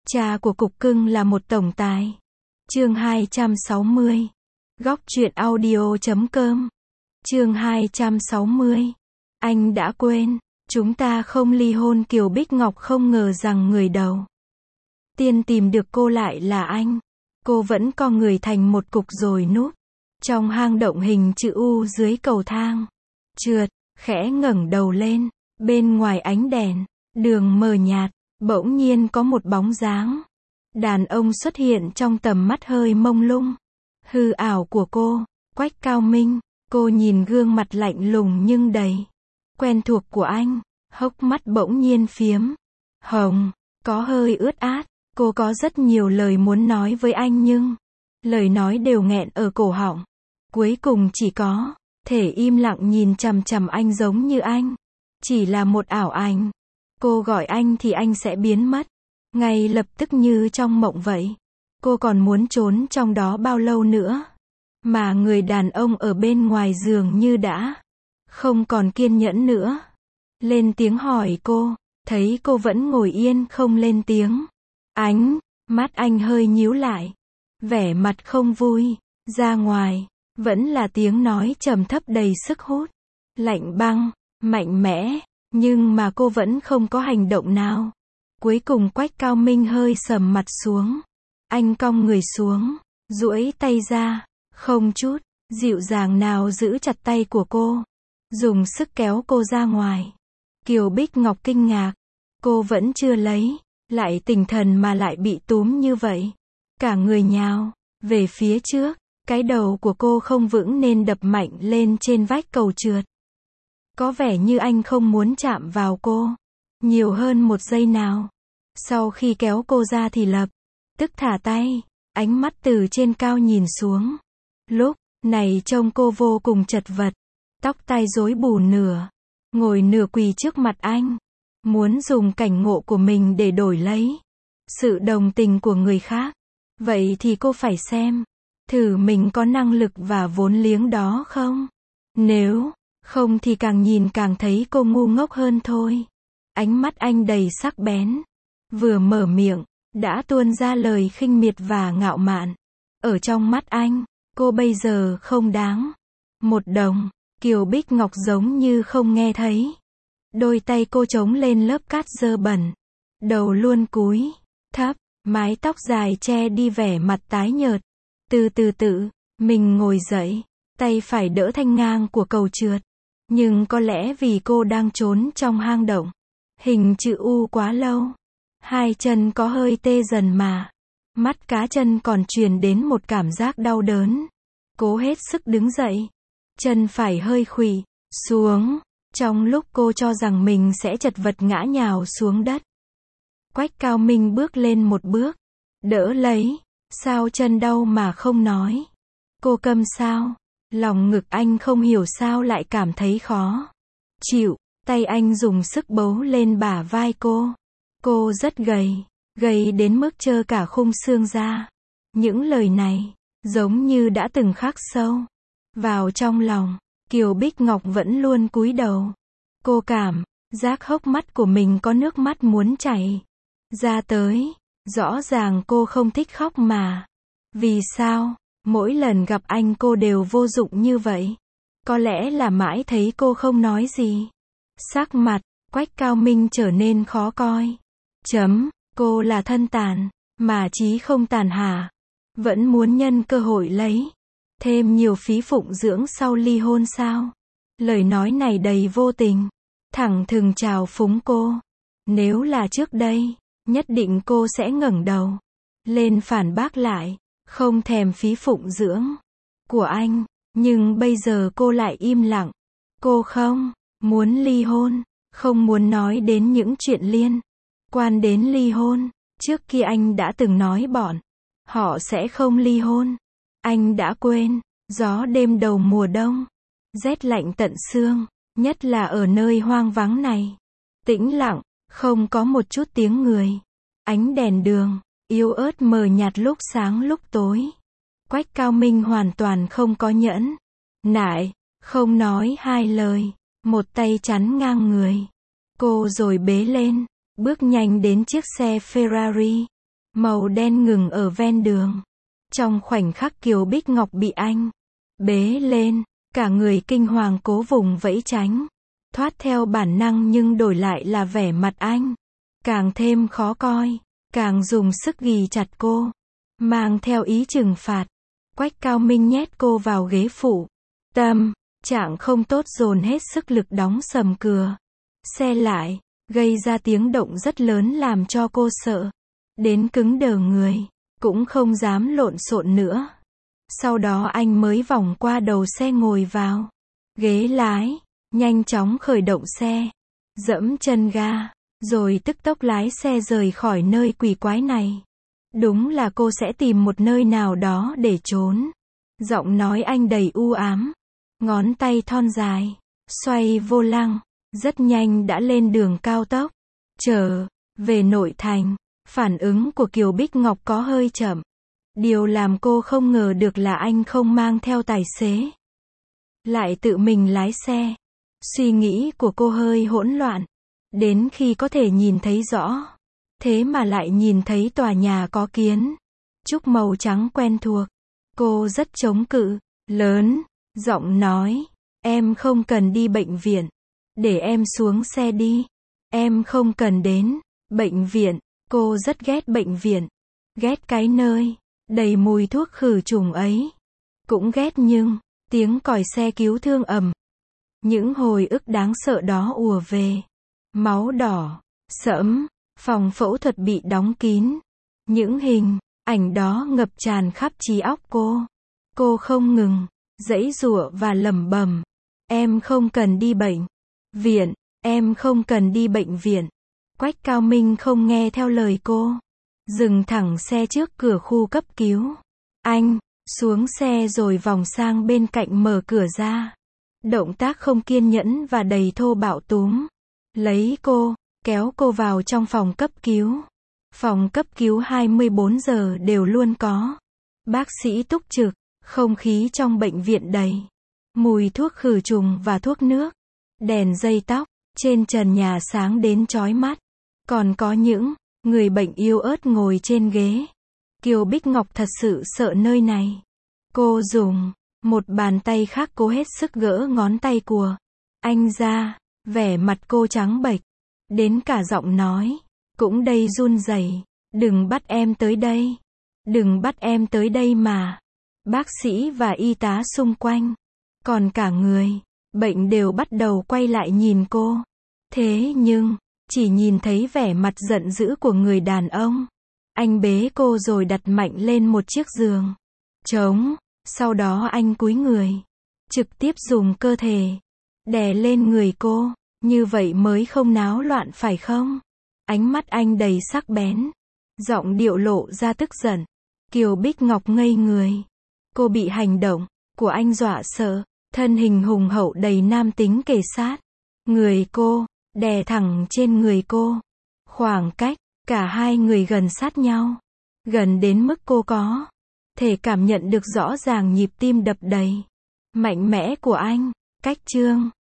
Cha của cục cưng là một tổng tài. Chương 260. Góc truyện audio.com. Chương 260. Anh đã quên, chúng ta không ly hôn. Kiều Bích Ngọc không ngờ rằng người đầu tiên tìm được cô lại là anh. Cô vẫn co người thành một cục rồi núp trong hang động hình chữ U dưới cầu thang. Trượt, khẽ ngẩng đầu lên, bên ngoài ánh đèn, đường mờ nhạt, bỗng nhiên có một bóng dáng đàn ông xuất hiện trong tầm mắt hơi mông lung. Hư ảo của cô, Quách Cao Minh. Cô nhìn gương mặt lạnh lùng nhưng đầy quen thuộc của anh, hốc mắt bỗng nhiên phiếm hồng, có hơi ướt át. Cô có rất nhiều lời muốn nói với anh nhưng lời nói đều nghẹn ở cổ họng. Cuối cùng chỉ có thể im lặng nhìn chằm chằm anh, giống như anh chỉ là một ảo ảnh. Cô gọi anh thì anh sẽ biến mất ngay lập tức như trong mộng vậy. Cô còn muốn trốn trong đó bao lâu nữa? Mà người đàn ông ở bên ngoài dường như đã không còn kiên nhẫn nữa. Lên tiếng hỏi cô, thấy cô vẫn ngồi yên không lên tiếng. Mắt anh hơi nhíu lại, vẻ mặt không vui. Ra ngoài, vẫn là tiếng nói trầm thấp đầy sức hút, lạnh băng, mạnh mẽ, nhưng mà cô vẫn không có hành động nào. Cuối cùng Quách Cao Minh hơi sầm mặt xuống. Anh cong người xuống, duỗi tay ra, không chút dịu dàng nào giữ chặt tay của cô, dùng sức kéo cô ra ngoài. Kiều Bích Ngọc kinh ngạc, cô vẫn chưa lấy lại tinh thần mà lại bị túm như vậy. Cả người nhào về phía trước, cái đầu của cô không vững nên đập mạnh lên trên vách cầu trượt. Có vẻ như anh không muốn chạm vào cô nhiều hơn một giây nào. Sau khi kéo cô ra thì lập tức thả tay, ánh mắt từ trên cao nhìn xuống. Lúc này trông cô vô cùng chật vật, tóc tai rối bù nửa, ngồi nửa quỳ trước mặt anh, muốn dùng cảnh ngộ của mình để đổi lấy sự đồng tình của người khác. Vậy thì cô phải xem thử mình có năng lực và vốn liếng đó không. Nếu không thì càng nhìn càng thấy cô ngu ngốc hơn thôi. Ánh mắt anh đầy sắc bén, vừa mở miệng đã tuôn ra lời khinh miệt và ngạo mạn. Ở trong mắt anh, cô bây giờ không đáng một đồng. Kiều Bích Ngọc giống như không nghe thấy. Đôi tay cô chống lên lớp cát dơ bẩn, đầu luôn cúi thấp, mái tóc dài che đi vẻ mặt tái nhợt. Từ từ tự mình ngồi dậy, tay phải đỡ thanh ngang của cầu trượt. Nhưng có lẽ vì cô đang trốn trong hang động hình chữ U quá lâu, hai chân có hơi tê dần mà mắt cá chân còn truyền đến một cảm giác đau đớn. Cố hết sức đứng dậy, chân phải hơi khuỵu xuống. Trong lúc cô cho rằng mình sẽ chật vật ngã nhào xuống đất, Quách Cao Minh bước lên một bước, đỡ lấy. Sao chân đau mà không nói? Cô câm sao? Lòng ngực anh không hiểu sao lại cảm thấy khó chịu. Tay anh dùng sức bấu lên bả vai cô. Cô rất gầy đến mức trơ cả khung xương ra. Những lời này giống như đã từng khắc sâu vào trong lòng. Kiều Bích Ngọc vẫn luôn cúi đầu. Cô cảm giác hốc mắt của mình có nước mắt muốn chảy ra tới. Rõ ràng cô không thích khóc mà. Vì sao mỗi lần gặp anh cô đều vô dụng như vậy? Có lẽ là mãi thấy cô không nói gì. Sắc mặt Quách Cao Minh trở nên khó coi. Cô là thân tàn mà chí không tàn hả? Vẫn muốn nhân cơ hội lấy thêm nhiều phí phụng dưỡng sau ly hôn sao? Lời nói này đầy vô tình, thẳng thừng trào phúng cô. Nếu là trước đây, nhất định cô sẽ ngẩng đầu lên phản bác lại, không thèm phí phụng dưỡng của anh. Nhưng bây giờ cô lại im lặng. Cô không muốn ly hôn, không muốn nói đến những chuyện liên quan đến ly hôn. Trước kia anh đã từng nói bọn họ sẽ không ly hôn. Anh đã quên, gió đêm đầu mùa đông, rét lạnh tận xương, nhất là ở nơi hoang vắng này. Tĩnh lặng, không có một chút tiếng người. Ánh đèn đường yếu ớt mờ nhạt lúc sáng lúc tối. Quách Cao Minh hoàn toàn không có nhẫn nại, không nói hai lời, một tay chắn ngang người cô rồi bế lên, bước nhanh đến chiếc xe Ferrari màu đen ngừng ở ven đường. Trong khoảnh khắc Kiều Bích Ngọc bị anh bế lên, cả người kinh hoàng cố vùng vẫy tránh, thoát theo bản năng nhưng đổi lại là vẻ mặt anh càng thêm khó coi, càng dùng sức ghì chặt cô, mang theo ý trừng phạt. Quách Cao Minh nhét cô vào ghế phụ. Tâm trạng không tốt dồn hết sức lực đóng sầm cửa xe lại, gây ra tiếng động rất lớn làm cho cô sợ đến cứng đờ người, cũng không dám lộn xộn nữa. Sau đó anh mới vòng qua đầu xe ngồi vào ghế lái, nhanh chóng khởi động xe, dẫm chân ga, rồi tức tốc lái xe rời khỏi nơi quỷ quái này. Đúng là cô sẽ tìm một nơi nào đó để trốn. Giọng nói anh đầy u ám, ngón tay thon dài xoay vô lăng, rất nhanh đã lên đường cao tốc trở về nội thành. Phản ứng của Kiều Bích Ngọc có hơi chậm. Điều làm cô không ngờ được là anh không mang theo tài xế, lại tự mình lái xe. Suy nghĩ của cô hơi hỗn loạn, đến khi có thể nhìn thấy rõ, thế mà lại nhìn thấy tòa nhà có kiến trúc màu trắng quen thuộc. Cô rất chống cự, lớn giọng nói, em không cần đi bệnh viện, để em xuống xe đi, em không cần đến bệnh viện. Cô rất ghét bệnh viện, ghét cái nơi đầy mùi thuốc khử trùng ấy, cũng ghét nhưng tiếng còi xe cứu thương ầm, những hồi ức đáng sợ đó ùa về. Máu đỏ sẫm, phòng phẫu thuật bị đóng kín, những hình ảnh đó ngập tràn khắp trí óc cô. Cô không ngừng giãy giụa và lẩm bẩm, em không cần đi bệnh viện, em không cần đi bệnh viện. Quách Cao Minh không nghe theo lời cô, dừng thẳng xe trước cửa khu cấp cứu. Anh xuống xe rồi vòng sang bên cạnh mở cửa ra. Động tác không kiên nhẫn và đầy thô bạo túm lấy cô, kéo cô vào trong phòng cấp cứu. Phòng cấp cứu 24 giờ đều luôn có bác sĩ túc trực, không khí trong bệnh viện đầy mùi thuốc khử trùng và thuốc nước. Đèn dây tóc trên trần nhà sáng đến chói mắt. Còn có những người bệnh yếu ớt ngồi trên ghế. Kiều Bích Ngọc thật sự sợ nơi này. Cô dùng một bàn tay khác cố hết sức gỡ ngón tay của anh ra, vẻ mặt cô trắng bệch, đến cả giọng nói cũng đầy run rẩy. Đừng bắt em tới đây, đừng bắt em tới đây mà. Bác sĩ và y tá xung quanh, còn cả người bệnh đều bắt đầu quay lại nhìn cô. Thế nhưng chỉ nhìn thấy vẻ mặt giận dữ của người đàn ông. Anh bế cô rồi đặt mạnh lên một chiếc giường trống, sau đó anh cúi người, trực tiếp dùng cơ thể đè lên người cô. Như vậy mới không náo loạn phải không? Ánh mắt anh đầy sắc bén, giọng điệu lộ ra tức giận. Kiều Bích Ngọc ngây người. Cô bị hành động của anh dọa sợ, thân hình hùng hậu đầy nam tính kề sát người cô, đè thẳng trên người cô. Khoảng cách cả hai người gần sát nhau, gần đến mức cô có thể cảm nhận được rõ ràng nhịp tim đập đầy mạnh mẽ của anh. Cách chương